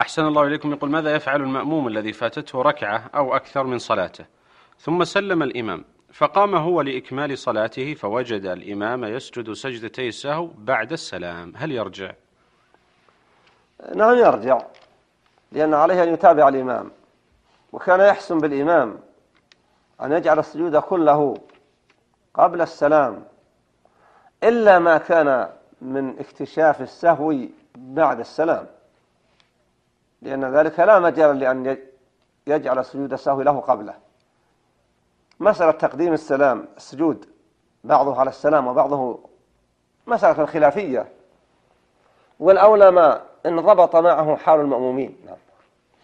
أحسن الله إليكم. يقول: ماذا يفعل المأموم الذي فاتته ركعة أو أكثر من صلاته ثم سلم الإمام فقام هو لإكمال صلاته فوجد الإمام يسجد سجدتي السهو بعد السلام، هل يرجع؟ نعم يرجع، لأن عليه أن يتابع الإمام، وكان يحسن بالإمام أن يجعل السجود كله قبل السلام إلا ما كان من اكتشاف السهو بعد السلام، لأن ذلك لا مجال لأن يجعل سجود السهو له قبله. مسألة تقديم السجود بعضه على السلام وبعضه مسألة خلافية، والأولى ما إن ضبط معه حال المأمومين.